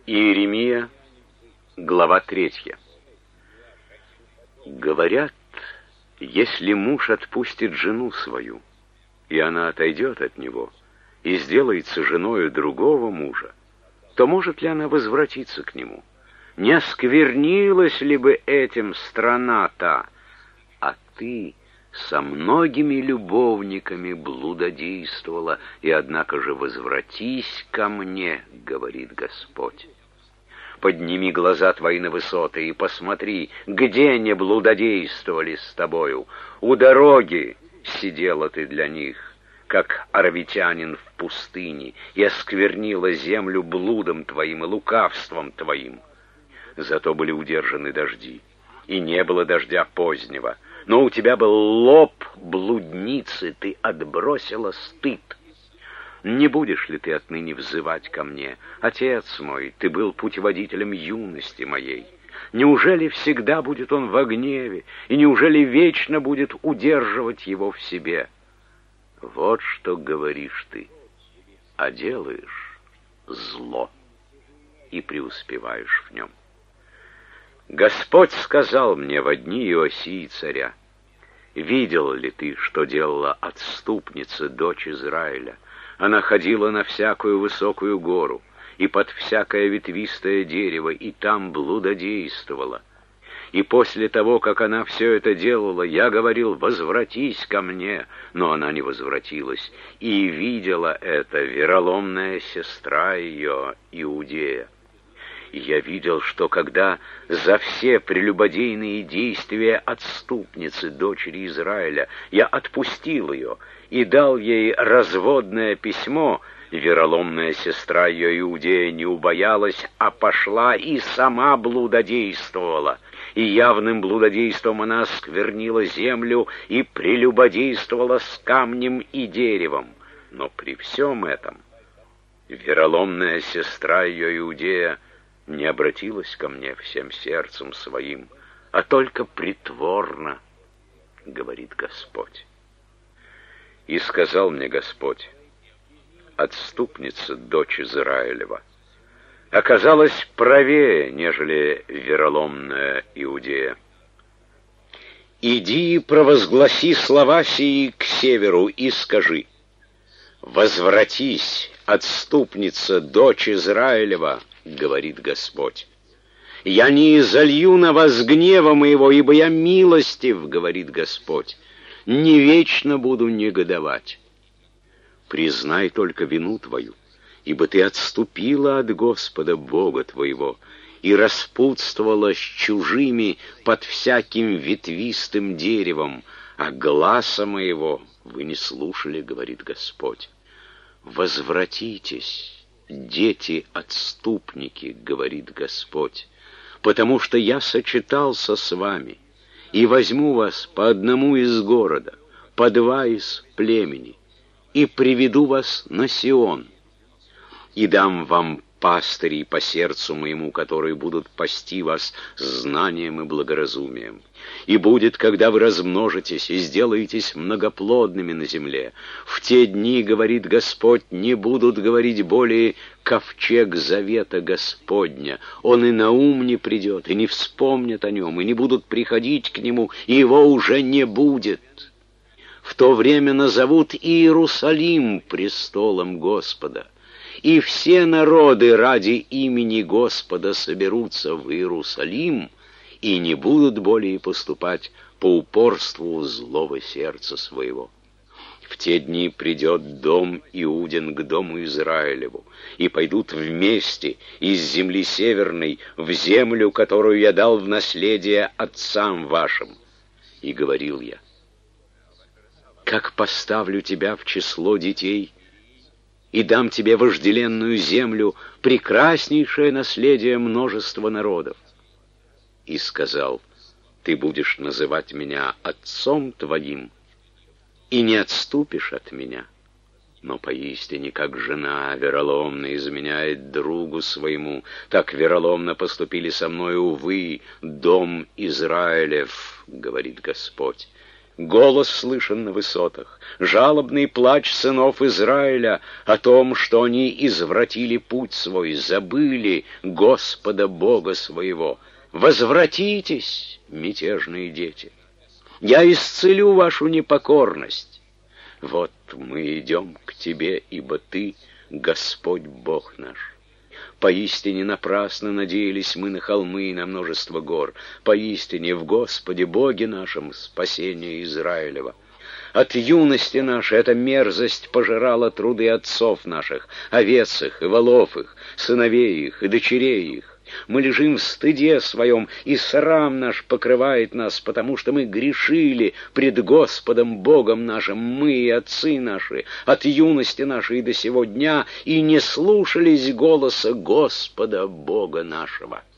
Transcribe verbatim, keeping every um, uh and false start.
Иеремия, глава третья. Говорят, если муж отпустит жену свою, и она отойдет от него, и сделается женою другого мужа, то может ли она возвратиться к нему? Не осквернилась ли бы этим страна та? А ты со многими любовниками блудодействовала, и однако же возвратись ко мне, говорит Господь. Подними глаза твои на высоты и посмотри, где не блудодействовали с тобою. У дороги сидела ты для них, как аравитянин в пустыне, и осквернила землю блудом твоим и лукавством твоим. Зато были удержаны дожди, и не было дождя позднего. Но у тебя был лоб блудницы, ты отбросила стыд. Не будешь ли ты отныне взывать ко мне? Отец мой, ты был путеводителем юности моей. Неужели всегда будет он во гневе, и неужели вечно будет удерживать его в себе? Вот что говоришь ты, а делаешь зло, и преуспеваешь в нем. Господь сказал мне во дни Иосии царя: видел ли ты, что делала отступница, дочь Израиля? Она ходила на всякую высокую гору и под всякое ветвистое дерево, и там блудодействовала. И после того, как она все это делала, я говорил: возвратись ко мне, но она не возвратилась. И видела это вероломная сестра ее, Иудея. И я видел, что когда за все прелюбодейные действия отступницы, дочери Израиля, я отпустил ее и дал ей разводное письмо, вероломная сестра ее Иудея не убоялась, а пошла и сама блудодействовала. И явным блудодейством она осквернила землю и прелюбодействовала с камнем и деревом. Но при всем этом вероломная сестра ее Иудея не обратилась ко мне всем сердцем своим, а только притворно, говорит Господь. И сказал мне Господь: отступница, дочь Израилева, оказалась правее, нежели вероломная Иудея. Иди и провозгласи слова сии к северу и скажи: возвратись, отступница, дочь Израилева, говорит Господь. Я не изолью на вас гнева моего, ибо я милостив, говорит Господь. Не вечно буду негодовать. Признай только вину твою, ибо ты отступила от Господа Бога твоего и распутствовала с чужими под всяким ветвистым деревом, а гласа моего вы не слушали, говорит Господь. Возвратитесь, дети-отступники, говорит Господь, потому что я сочетался с вами и возьму вас по одному из города, по два из племени, и приведу вас на Сион, и дам вам пастырей по сердцу моему, которые будут пасти вас знанием и благоразумием. И будет, когда вы размножитесь и сделаетесь многоплодными на земле, в те дни, говорит Господь, не будут говорить более ковчег завета Господня. Он и на ум не придет, и не вспомнят о нем, и не будут приходить к нему, и его уже не будет. В то время назовут Иерусалим престолом Господа, и все народы ради имени Господа соберутся в Иерусалим и не будут более поступать по упорству злого сердца своего. В те дни придет дом Иудин к дому Израилеву, и пойдут вместе из земли северной в землю, которую я дал в наследие отцам вашим. И говорил я: как поставлю тебя в число детей, и дам тебе вожделенную землю, прекраснейшее наследие множества народов. И сказал: ты будешь называть меня отцом твоим, и не отступишь от меня. Но поистине, как жена вероломно изменяет другу своему, так вероломно поступили со мною вы, дом Израилев, говорит Господь. Голос слышен на высотах, жалобный плач сынов Израиля о том, что они извратили путь свой, забыли Господа Бога своего. Возвратитесь, мятежные дети, я исцелю вашу непокорность. Вот мы идем к тебе, ибо ты Господь Бог наш. Поистине напрасно надеялись мы на холмы и на множество гор. Поистине в Господе Боге нашем спасение Израилева. От юности нашей эта мерзость пожирала труды отцов наших, овец их и волов их, сыновей их и дочерей их. Мы лежим в стыде своем, и срам наш покрывает нас, потому что мы грешили пред Господом Богом нашим, мы и отцы наши, от юности нашей и до сего дня, и не слушались голоса Господа Бога нашего.